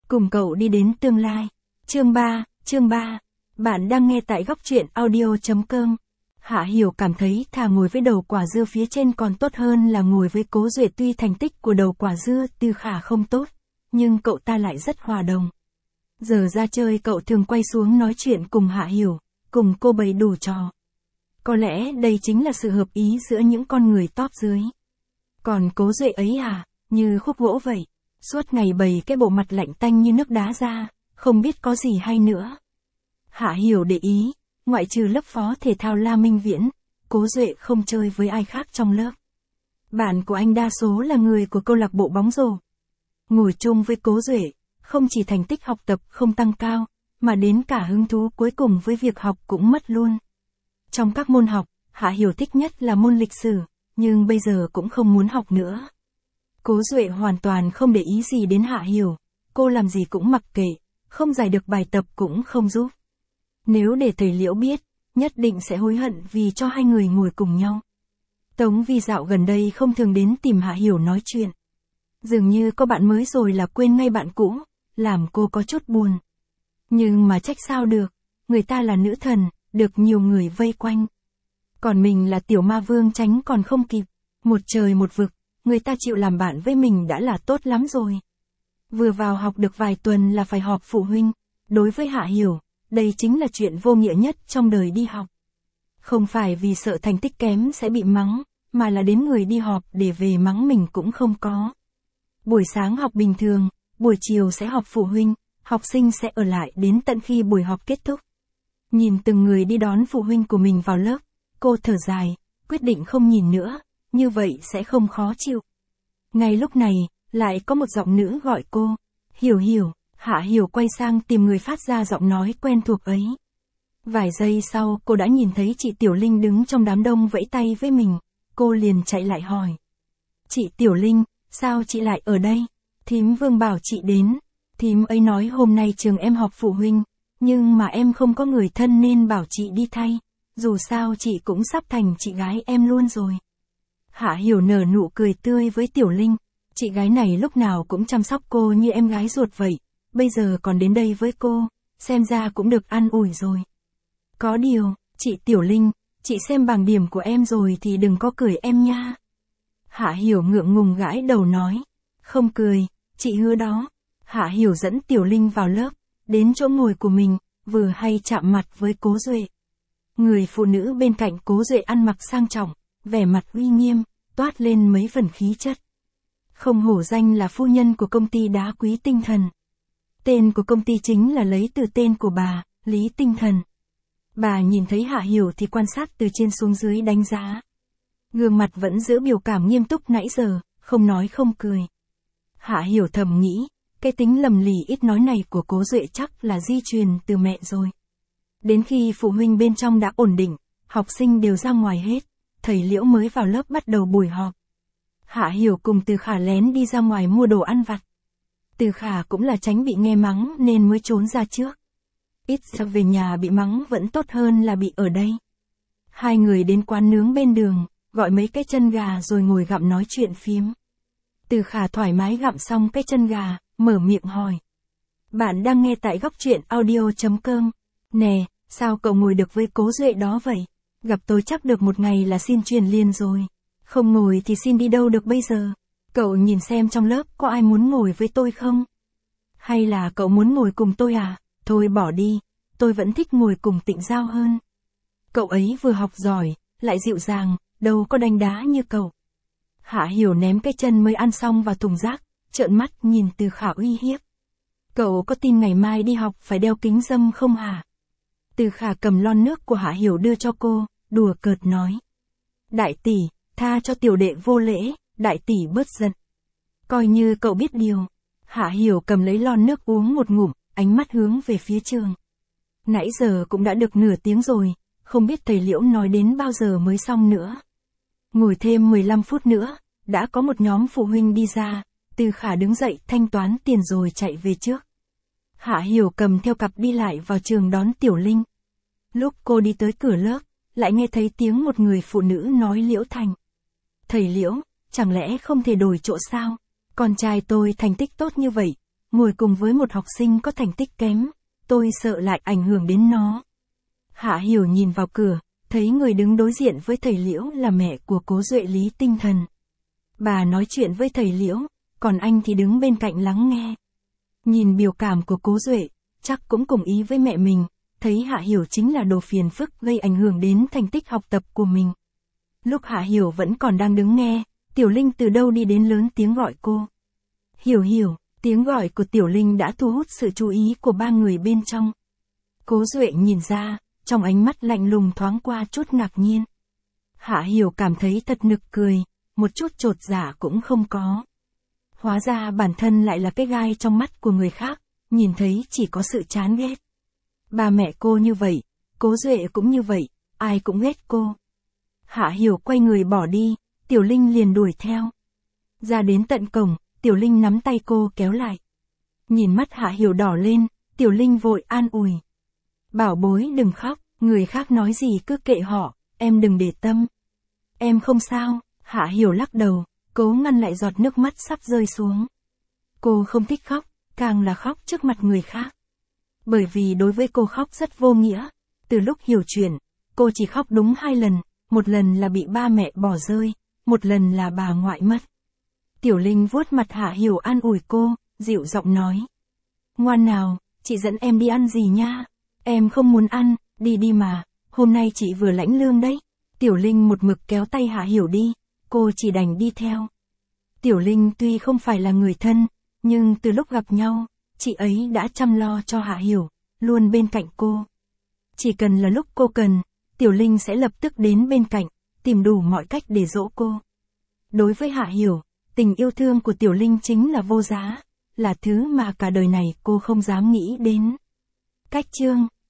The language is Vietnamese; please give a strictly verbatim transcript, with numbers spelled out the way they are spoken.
Cùng cậu đi đến tương lai. Chương ba, chương ba. Bạn đang nghe tại góc truyện audio chấm com. Hạ Hiểu cảm thấy thà ngồi với đầu quả dưa phía trên còn tốt hơn là ngồi với Cố Duệ. Tuy thành tích của đầu quả dưa Từ Khả không tốt, nhưng cậu ta lại rất hòa đồng. Giờ ra chơi cậu thường quay xuống nói chuyện cùng Hạ Hiểu, cùng cô bày đủ trò. Có lẽ đây chính là sự hợp ý giữa những con người top dưới. Còn Cố Duệ ấy à, như khúc gỗ vậy, suốt ngày bày cái bộ mặt lạnh tanh như nước đá ra, không biết có gì hay nữa. Hạ Hiểu để ý, ngoại trừ lớp phó thể thao La Minh Viễn, Cố Duệ không chơi với ai khác trong lớp. Bạn của anh đa số là người của câu lạc bộ bóng rổ. Ngồi chung với Cố Duệ, không chỉ thành tích học tập không tăng cao, mà đến cả hứng thú cuối cùng với việc học cũng mất luôn. Trong các môn học, Hạ Hiểu thích nhất là môn lịch sử, nhưng bây giờ cũng không muốn học nữa. Cố Duệ hoàn toàn không để ý gì đến Hạ Hiểu, cô làm gì cũng mặc kệ, không giải được bài tập cũng không giúp. Nếu để thầy Liễu biết, nhất định sẽ hối hận vì cho hai người ngồi cùng nhau. Tống Vi dạo gần đây không thường đến tìm Hạ Hiểu nói chuyện. Dường như có bạn mới rồi là quên ngay bạn cũ, làm cô có chút buồn. Nhưng mà trách sao được, người ta là nữ thần, được nhiều người vây quanh. Còn mình là tiểu ma vương tránh còn không kịp, một trời một vực, người ta chịu làm bạn với mình đã là tốt lắm rồi. Vừa vào học được vài tuần là phải họp phụ huynh, đối với Hạ Hiểu, đây chính là chuyện vô nghĩa nhất trong đời đi học. Không phải vì sợ thành tích kém sẽ bị mắng, mà là đến người đi họp để về mắng mình cũng không có. Buổi sáng học bình thường, buổi chiều sẽ họp phụ huynh, học sinh sẽ ở lại đến tận khi buổi họp kết thúc. Nhìn từng người đi đón phụ huynh của mình vào lớp, cô thở dài, quyết định không nhìn nữa, như vậy sẽ không khó chịu. Ngay lúc này, lại có một giọng nữ gọi cô, Hiểu Hiểu. Hạ Hiểu quay sang tìm người phát ra giọng nói quen thuộc ấy. Vài giây sau cô đã nhìn thấy chị Tiểu Linh đứng trong đám đông vẫy tay với mình, cô liền chạy lại hỏi. Chị Tiểu Linh, sao chị lại ở đây? Thím Vương bảo chị đến, thím ấy nói hôm nay trường em họp phụ huynh, nhưng mà em không có người thân nên bảo chị đi thay, dù sao chị cũng sắp thành chị gái em luôn rồi. Hạ Hiểu nở nụ cười tươi với Tiểu Linh, chị gái này lúc nào cũng chăm sóc cô như em gái ruột vậy. Bây giờ còn đến đây với cô, xem ra cũng được an ủi rồi. Có điều, chị Tiểu Linh, chị xem bảng điểm của em rồi thì đừng có cười em nha. Hạ Hiểu ngượng ngùng gãi đầu nói. Không cười, chị hứa đó. Hạ Hiểu dẫn Tiểu Linh vào lớp, đến chỗ ngồi của mình, vừa hay chạm mặt với Cố Duệ. Người phụ nữ bên cạnh Cố Duệ ăn mặc sang trọng, vẻ mặt uy nghiêm, toát lên mấy phần khí chất. Không hổ danh là phu nhân của công ty đá quý tinh thần. Tên của công ty chính là lấy từ tên của bà, Lý Tinh Thần. Bà nhìn thấy Hạ Hiểu thì quan sát từ trên xuống dưới đánh giá. Gương mặt vẫn giữ biểu cảm nghiêm túc nãy giờ, không nói không cười. Hạ Hiểu thầm nghĩ, cái tính lầm lì ít nói này của Cố Duệ chắc là di truyền từ mẹ rồi. Đến khi phụ huynh bên trong đã ổn định, học sinh đều ra ngoài hết, thầy Liễu mới vào lớp bắt đầu buổi họp. Hạ Hiểu cùng Từ Khả lén đi ra ngoài mua đồ ăn vặt. Từ Khả cũng là tránh bị nghe mắng nên mới trốn ra trước. Ít ra về nhà bị mắng vẫn tốt hơn là bị ở đây. Hai người đến quán nướng bên đường, gọi mấy cái chân gà rồi ngồi gặm nói chuyện phiếm. Từ Khả thoải mái gặm xong cái chân gà, mở miệng hỏi. Bạn đang nghe tại góc truyện audio chấm com. Nè, sao cậu ngồi được với Cố Duệ đó vậy? Gặp tôi chắc được một ngày là xin truyền liền rồi. Không ngồi thì xin đi đâu được bây giờ? Cậu nhìn xem trong lớp có ai muốn ngồi với tôi không? Hay là cậu muốn ngồi cùng tôi à? Thôi bỏ đi, tôi vẫn thích ngồi cùng Tịnh Giao hơn. Cậu ấy vừa học giỏi, lại dịu dàng, đâu có đánh đá như cậu. Hạ Hiểu ném cái chân mới ăn xong vào thùng rác, trợn mắt nhìn Từ Khả uy hiếp. Cậu có tin ngày mai đi học phải đeo kính râm không hả? Từ Khả cầm lon nước của Hạ Hiểu đưa cho cô, đùa cợt nói. Đại tỷ, tha cho tiểu đệ vô lễ. Đại tỷ bớt giận. Coi như cậu biết điều. Hạ Hiểu cầm lấy lon nước uống một ngụm, ánh mắt hướng về phía trường. Nãy giờ cũng đã được nửa tiếng rồi, không biết thầy Liễu nói đến bao giờ mới xong nữa. Ngồi thêm mười lăm phút nữa, đã có một nhóm phụ huynh đi ra, Từ Khả đứng dậy thanh toán tiền rồi chạy về trước. Hạ Hiểu cầm theo cặp đi lại vào trường đón Tiểu Linh. Lúc cô đi tới cửa lớp, lại nghe thấy tiếng một người phụ nữ nói Liễu Thành. Thầy Liễu, chẳng lẽ không thể đổi chỗ sao? Con trai tôi thành tích tốt như vậy, ngồi cùng với một học sinh có thành tích kém, tôi sợ lại ảnh hưởng đến nó. Hạ Hiểu nhìn vào cửa, thấy người đứng đối diện với thầy Liễu là mẹ của Cố Duệ Lý Tinh Thần. Bà nói chuyện với thầy Liễu, còn anh thì đứng bên cạnh lắng nghe. Nhìn biểu cảm của Cố Duệ, chắc cũng cùng ý với mẹ mình, thấy Hạ Hiểu chính là đồ phiền phức gây ảnh hưởng đến thành tích học tập của mình. Lúc Hạ Hiểu vẫn còn đang đứng nghe, Tiểu Linh từ đâu đi đến lớn tiếng gọi cô. Hiểu Hiểu, tiếng gọi của Tiểu Linh đã thu hút sự chú ý của ba người bên trong. Cố Duệ nhìn ra, trong ánh mắt lạnh lùng thoáng qua chút ngạc nhiên. Hạ Hiểu cảm thấy thật nực cười, một chút chột dạ cũng không có. Hóa ra bản thân lại là cái gai trong mắt của người khác, nhìn thấy chỉ có sự chán ghét. Ba mẹ cô như vậy, Cố Duệ cũng như vậy, ai cũng ghét cô. Hạ Hiểu quay người bỏ đi, Tiểu Linh liền đuổi theo. Ra đến tận cổng, Tiểu Linh nắm tay cô kéo lại. Nhìn mắt Hạ Hiểu đỏ lên, Tiểu Linh vội an ủi. Bảo bối đừng khóc, người khác nói gì cứ kệ họ, em đừng để tâm. Em không sao, Hạ Hiểu lắc đầu, cố ngăn lại giọt nước mắt sắp rơi xuống. Cô không thích khóc, càng là khóc trước mặt người khác. Bởi vì đối với cô khóc rất vô nghĩa. Từ lúc hiểu chuyện, cô chỉ khóc đúng hai lần, một lần là bị ba mẹ bỏ rơi, một lần là bà ngoại mất. Tiểu Linh vuốt mặt Hạ Hiểu an ủi cô, dịu giọng nói. Ngoan nào, chị dẫn em đi ăn gì nha. Em không muốn ăn, đi đi mà, hôm nay chị vừa lãnh lương đấy. Tiểu Linh một mực kéo tay Hạ Hiểu đi, cô chỉ đành đi theo. Tiểu Linh tuy không phải là người thân, nhưng từ lúc gặp nhau, chị ấy đã chăm lo cho Hạ Hiểu, luôn bên cạnh cô. Chỉ cần là lúc cô cần, Tiểu Linh sẽ lập tức đến bên cạnh, tìm đủ mọi cách để dỗ cô. Đối với Hạ Hiểu, tình yêu thương của Tiểu Linh chính là vô giá, là thứ mà cả đời này cô không dám nghĩ đến. Cách chương